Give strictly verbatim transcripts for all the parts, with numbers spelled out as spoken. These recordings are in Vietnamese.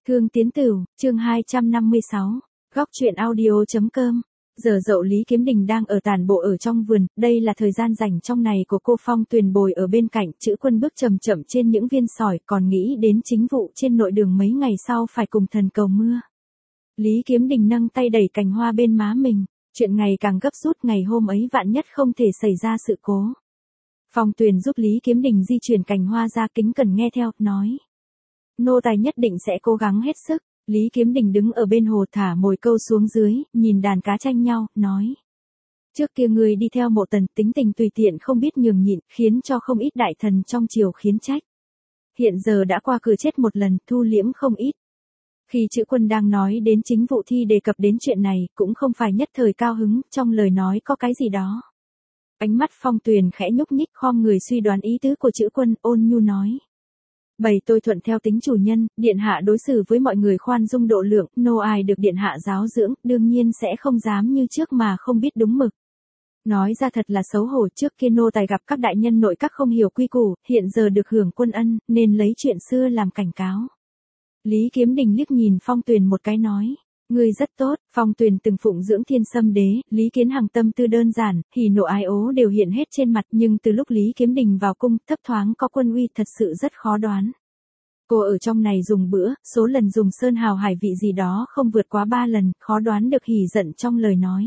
Thương Tiến Tửu, chương hai trăm năm mươi sáu, góc truyện audio.com. Giờ dậu Lý Kiếm Đình đang ở tản bộ ở trong vườn, đây là thời gian rảnh trong này của cô. Phong Tuyền bồi ở bên cạnh, Chữ Quân bước chậm chậm trên những viên sỏi, còn nghĩ đến chính vụ trên nội đường mấy ngày sau phải cùng thần cầu mưa. Lý Kiếm Đình nâng tay đẩy cành hoa bên má mình, chuyện ngày càng gấp rút, ngày hôm ấy vạn nhất không thể xảy ra sự cố. Phong Tuyền giúp Lý Kiếm Đình di chuyển cành hoa ra, kính cẩn nghe theo, nói: nô tài nhất định sẽ cố gắng hết sức. Lý Kiếm Đình đứng ở bên hồ thả mồi câu xuống dưới, nhìn đàn cá tranh nhau, nói: trước kia ngươi đi theo Mộ Tần, tính tình tùy tiện không biết nhường nhịn, khiến cho không ít đại thần trong triều khiến trách. Hiện giờ đã qua cửa chết một lần, thu liễm không ít. Khi Chữ Quân đang nói đến chính vụ thi đề cập đến chuyện này, cũng không phải nhất thời cao hứng, trong lời nói có cái gì đó. Ánh mắt Phong Tuyền khẽ nhúc nhích, khom người suy đoán ý tứ của Chữ Quân, ôn nhu nói: bày tôi thuận theo tính chủ nhân, điện hạ đối xử với mọi người khoan dung độ lượng, nô ai được điện hạ giáo dưỡng, đương nhiên sẽ không dám như trước mà không biết đúng mực. Nói ra thật là xấu hổ, trước kia nô tài gặp các đại nhân nội các không hiểu quy củ, hiện giờ được hưởng quân ân, nên lấy chuyện xưa làm cảnh cáo. Lý Kiếm Đình liếc nhìn Phong Tuyền một cái, nói: ngươi rất tốt. Phong Tuyền từng phụng dưỡng Thiên Sâm Đế, Lý Kiến Hằng tâm tư đơn giản, hỉ nộ ái ố đều hiện hết trên mặt, nhưng từ lúc Lý Kiếm Đình vào cung, thấp thoáng có quân uy, thật sự rất khó đoán. Cô ở trong này dùng bữa, số lần dùng sơn hào hải vị gì đó không vượt quá ba lần, khó đoán được hỉ giận trong lời nói.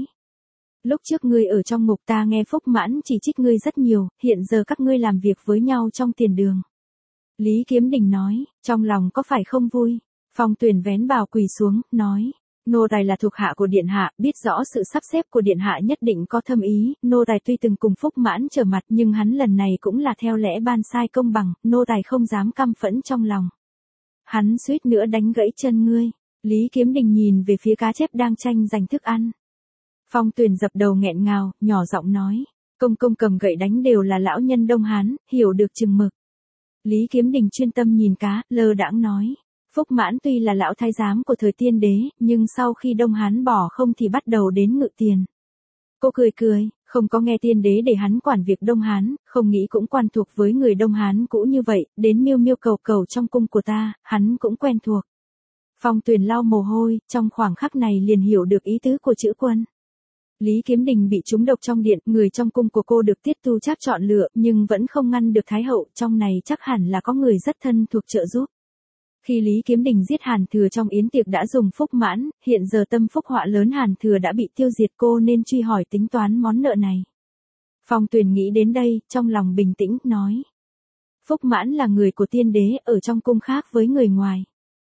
Lúc trước ngươi ở trong ngục, ta nghe Phúc Mãn chỉ trích ngươi rất nhiều, hiện giờ các ngươi làm việc với nhau trong tiền đường. Lý Kiếm Đình nói, trong lòng có phải không vui? Phong Tuyền vén bào quỳ xuống, nói: nô tài là thuộc hạ của điện hạ, biết rõ sự sắp xếp của điện hạ nhất định có thâm ý, nô tài tuy từng cùng Phúc Mãn trở mặt, nhưng hắn lần này cũng là theo lẽ ban sai công bằng, nô tài không dám căm phẫn trong lòng. Hắn suýt nữa đánh gãy chân ngươi. Lý Kiếm Đình nhìn về phía cá chép đang tranh giành thức ăn. Phong Tuyền dập đầu nghẹn ngào, nhỏ giọng nói: công công cầm gậy đánh đều là lão nhân Đông Hán, hiểu được chừng mực. Lý Kiếm Đình chuyên tâm nhìn cá, lơ đãng nói: Phúc Mãn tuy là lão thái giám của thời Tiên Đế, nhưng sau khi Đông Hán bỏ không thì bắt đầu đến ngự tiền. Cô cười cười, không có nghe Tiên Đế để hắn quản việc Đông Hán, không nghĩ cũng quan thuộc với người Đông Hán cũ như vậy, đến miêu miêu cầu cầu trong cung của ta, hắn cũng quen thuộc. Phong Tuyền lau mồ hôi, trong khoảng khắc này liền hiểu được ý tứ của Chữ Quân. Lý Kiếm Đình bị trúng độc trong điện, người trong cung của cô được Tiết Tu Trác chọn lựa, nhưng vẫn không ngăn được Thái hậu, trong này chắc hẳn là có người rất thân thuộc trợ giúp. Khi Lý Kiếm Đình giết Hàn Thừa trong yến tiệc đã dùng Phúc Mãn, hiện giờ tâm phúc họa lớn Hàn Thừa đã bị tiêu diệt, cô nên truy hỏi tính toán món nợ này. Phong Tuyền nghĩ đến đây, trong lòng bình tĩnh, nói: Phúc Mãn là người của Tiên Đế, ở trong cung khác với người ngoài.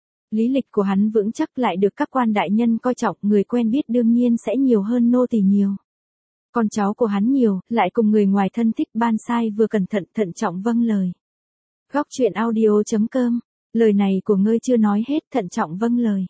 Lý lịch của hắn vững chắc, lại được các quan đại nhân coi trọng, người quen biết đương nhiên sẽ nhiều hơn nô tỳ nhiều. Con cháu của hắn nhiều, lại cùng người ngoài thân thích, ban sai vừa cẩn thận thận trọng vâng lời. Góc truyện audio.com. Lời này của ngươi chưa nói hết, thận trọng vâng lời.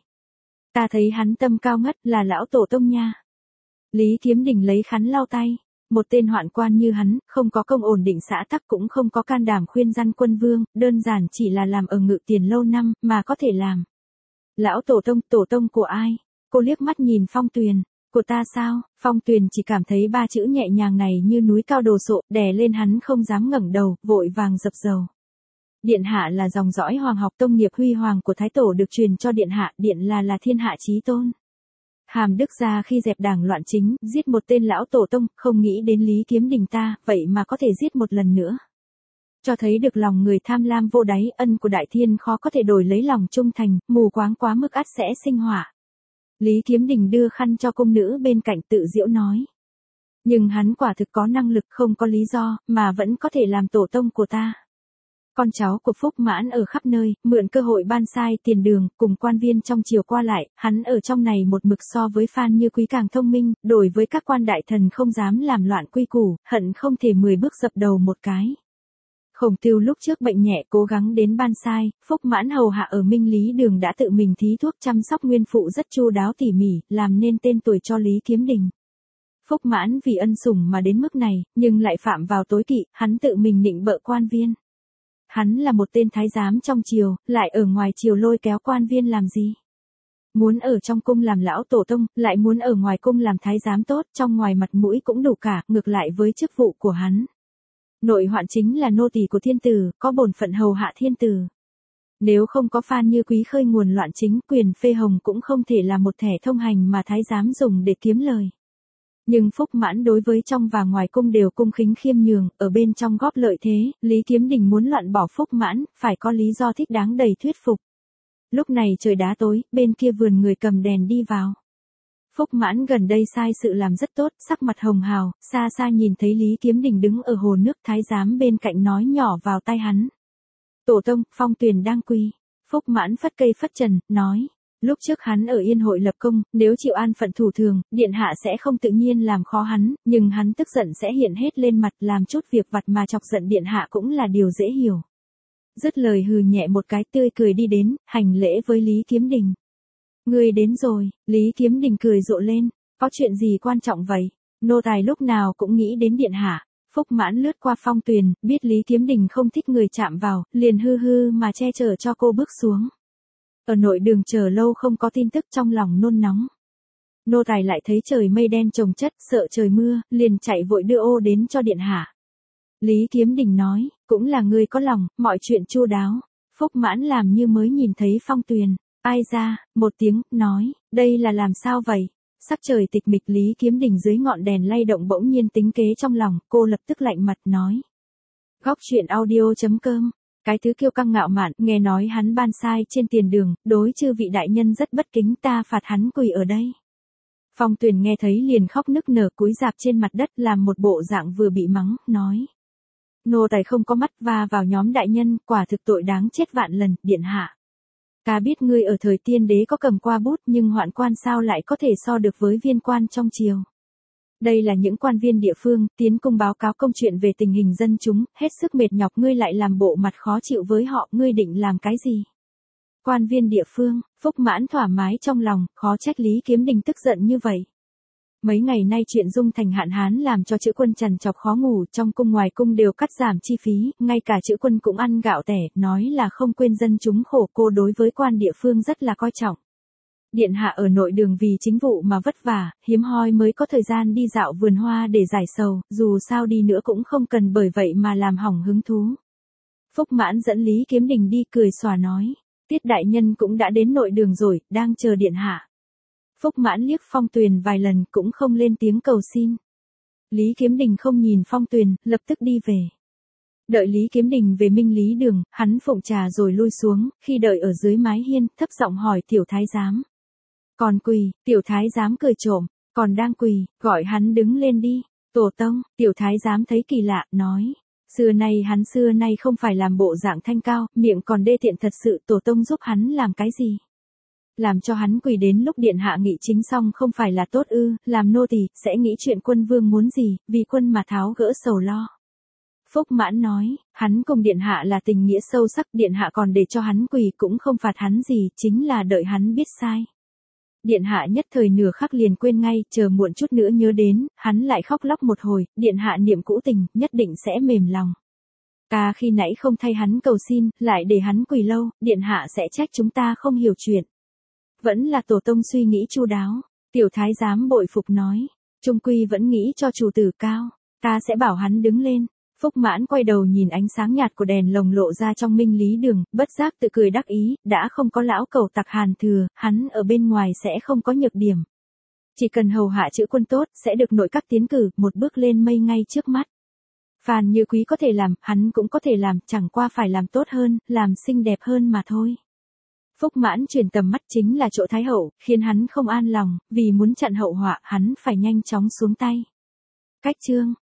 Ta thấy hắn tâm cao ngất, là lão tổ tông nha. Lý Kiếm Đình lấy khăn lau tay. Một tên hoạn quan như hắn, không có công ổn định xã tắc, cũng không có can đảm khuyên răn quân vương, đơn giản chỉ là làm ở ngự tiền lâu năm, mà có thể làm. Lão tổ tông, tổ tông của ai? Cô liếc mắt nhìn Phong Tuyền. Của ta sao? Phong Tuyền chỉ cảm thấy ba chữ nhẹ nhàng này như núi cao đồ sộ, đè lên hắn không dám ngẩng đầu, vội vàng dập dầu. Điện hạ là dòng dõi hoàng học, tông nghiệp huy hoàng của Thái Tổ được truyền cho điện hạ, điện là là thiên hạ chí tôn. Hàm Đức gia khi dẹp đảng loạn chính, giết một tên lão tổ tông, không nghĩ đến Lý Kiếm Đình ta, vậy mà có thể giết một lần nữa. Cho thấy được lòng người tham lam vô đáy, ân của đại thiên khó có thể đổi lấy lòng trung thành, mù quáng quá mức ắt sẽ sinh hỏa. Lý Kiếm Đình đưa khăn cho cung nữ bên cạnh, tự giễu nói: nhưng hắn quả thực có năng lực, không có lý do, mà vẫn có thể làm tổ tông của ta. Con cháu của Phúc Mãn ở khắp nơi, mượn cơ hội ban sai tiền đường, cùng quan viên trong triều qua lại, hắn ở trong này một mực so với Phan Như Quý càng thông minh, đổi với các quan đại thần không dám làm loạn quy củ, hận không thể mười bước dập đầu một cái. Khổng Tưu lúc trước bệnh nhẹ cố gắng đến ban sai, Phúc Mãn hầu hạ ở Minh Lý Đường đã tự mình thí thuốc chăm sóc nguyên phụ rất chu đáo tỉ mỉ, làm nên tên tuổi cho Lý Kiếm Đình. Phúc Mãn vì ân sủng mà đến mức này, nhưng lại phạm vào tối kỵ, hắn tự mình nịnh bợ quan viên. Hắn là một tên thái giám trong triều, lại ở ngoài triều lôi kéo quan viên làm gì? Muốn ở trong cung làm lão tổ tông, lại muốn ở ngoài cung làm thái giám tốt, trong ngoài mặt mũi cũng đủ cả, ngược lại với chức vụ của hắn. Nội hoạn chính là nô tỳ của thiên tử, có bổn phận hầu hạ thiên tử. Nếu không có Phan Như Quý khơi nguồn loạn chính quyền phê hồng cũng không thể là một thẻ thông hành mà thái giám dùng để kiếm lời. Nhưng Phúc Mãn đối với trong và ngoài cung đều cung kính khiêm nhường, ở bên trong góp lợi thế, Lý Kiếm Đình muốn loạn bỏ Phúc Mãn, phải có lý do thích đáng đầy thuyết phục. Lúc này trời đá tối, bên kia vườn người cầm đèn đi vào. Phúc Mãn gần đây sai sự làm rất tốt, sắc mặt hồng hào, xa xa nhìn thấy Lý Kiếm Đình đứng ở hồ nước, thái giám bên cạnh nói nhỏ vào tai hắn. Tổ tông, Phong Tuyền đang quỳ. Phúc Mãn phất cây phất trần, nói. Lúc trước hắn ở Yên Hội lập công, nếu chịu an phận thủ thường, điện hạ sẽ không tự nhiên làm khó hắn, nhưng hắn tức giận sẽ hiện hết lên mặt, làm chút việc vặt mà chọc giận điện hạ cũng là điều dễ hiểu. Dứt lời hừ nhẹ một cái, tươi cười đi đến, hành lễ với Lý Kiếm Đình. Ngươi đến rồi, Lý Kiếm Đình cười rộ lên, có chuyện gì quan trọng vậy? Nô tài lúc nào cũng nghĩ đến điện hạ. Phúc Mãn lướt qua Phong Tuyền, biết Lý Kiếm Đình không thích người chạm vào, liền hư hư mà che chở cho cô bước xuống. Ở nội đường chờ lâu không có tin tức, trong lòng nôn nóng. Nô tài lại thấy trời mây đen chồng chất, sợ trời mưa, liền chạy vội đưa ô đến cho điện hạ. Lý Kiếm Đình nói, cũng là người có lòng, mọi chuyện chu đáo. Phúc Mãn làm như mới nhìn thấy Phong Tuyền. Ai ra, một tiếng, nói, đây là làm sao vậy? Sắc trời tịch mịch, Lý Kiếm Đình dưới ngọn đèn lay động bỗng nhiên tính kế trong lòng, cô lập tức lạnh mặt nói. Góc truyện audio chấm com. Cái thứ kiêu căng ngạo mạn, nghe nói hắn ban sai trên tiền đường, đối chư vị đại nhân rất bất kính, ta phạt hắn quỳ ở đây. Phong Tuyền nghe thấy liền khóc nức nở, cúi rạp trên mặt đất làm một bộ dạng vừa bị mắng, nói. Nô tài không có mắt va vào nhóm đại nhân, quả thực tội đáng chết vạn lần, điện hạ. Ta biết ngươi ở thời tiên đế có cầm qua bút, nhưng hoạn quan sao lại có thể so được với viên quan trong triều. Đây là những quan viên địa phương, tiến cung báo cáo công chuyện về tình hình dân chúng, hết sức mệt nhọc, ngươi lại làm bộ mặt khó chịu với họ, ngươi định làm cái gì? Quan viên địa phương, Phúc Mãn thoải mái trong lòng, khó trách Lý Kiếm Đình tức giận như vậy. Mấy ngày nay chuyện dung thành hạn hán làm cho chữ quân trằn trọc khó ngủ, trong cung ngoài cung đều cắt giảm chi phí, ngay cả chữ quân cũng ăn gạo tẻ, nói là không quên dân chúng khổ, cô đối với quan địa phương rất là coi trọng. Điện hạ ở nội đường vì chính vụ mà vất vả, hiếm hoi mới có thời gian đi dạo vườn hoa để giải sầu, dù sao đi nữa cũng không cần bởi vậy mà làm hỏng hứng thú. Phúc Mãn dẫn Lý Kiếm Đình đi, cười xòa nói, Tiết đại nhân cũng đã đến nội đường rồi, đang chờ điện hạ. Phúc Mãn liếc Phong Tuyền vài lần cũng không lên tiếng cầu xin. Lý Kiếm Đình không nhìn Phong Tuyền, lập tức đi về. Đợi Lý Kiếm Đình về Minh Lý đường, hắn phụng trà rồi lui xuống, khi đợi ở dưới mái hiên, thấp giọng hỏi tiểu thái giám. Còn quỳ, tiểu thái giám cười trộm, còn đang quỳ, gọi hắn đứng lên đi. Tổ tông, tiểu thái giám thấy kỳ lạ, nói. Xưa nay hắn xưa nay không phải làm bộ dạng thanh cao, miệng còn đê tiện thật sự, tổ tông giúp hắn làm cái gì? Làm cho hắn quỳ đến lúc điện hạ nghị chính xong không phải là tốt ư, làm nô tỳ sẽ nghĩ chuyện quân vương muốn gì, vì quân mà tháo gỡ sầu lo. Phúc Mãn nói, hắn cùng điện hạ là tình nghĩa sâu sắc, điện hạ còn để cho hắn quỳ cũng không phạt hắn gì, chính là đợi hắn biết sai. Điện hạ nhất thời nửa khắc liền quên ngay, chờ muộn chút nữa nhớ đến, hắn lại khóc lóc một hồi, điện hạ niệm cũ tình, nhất định sẽ mềm lòng. Ta khi nãy không thay hắn cầu xin, lại để hắn quỳ lâu, điện hạ sẽ trách chúng ta không hiểu chuyện. Vẫn là tổ tông suy nghĩ chu đáo, tiểu thái giám bội phục nói, trung quy vẫn nghĩ cho chủ tử cao, ta sẽ bảo hắn đứng lên. Phúc Mãn quay đầu nhìn ánh sáng nhạt của đèn lồng lộ ra trong Minh Lý đường, bất giác tự cười đắc ý, đã không có lão cẩu tặc Hàn Thừa, hắn ở bên ngoài sẽ không có nhược điểm. Chỉ cần hầu hạ chữ quân tốt, sẽ được nội các tiến cử, một bước lên mây ngay trước mắt. Phan Như Quý có thể làm, hắn cũng có thể làm, chẳng qua phải làm tốt hơn, làm xinh đẹp hơn mà thôi. Phúc Mãn chuyển tầm mắt chính là chỗ Thái Hậu, khiến hắn không an lòng, vì muốn chặn hậu họa, hắn phải nhanh chóng xuống tay. Cách chương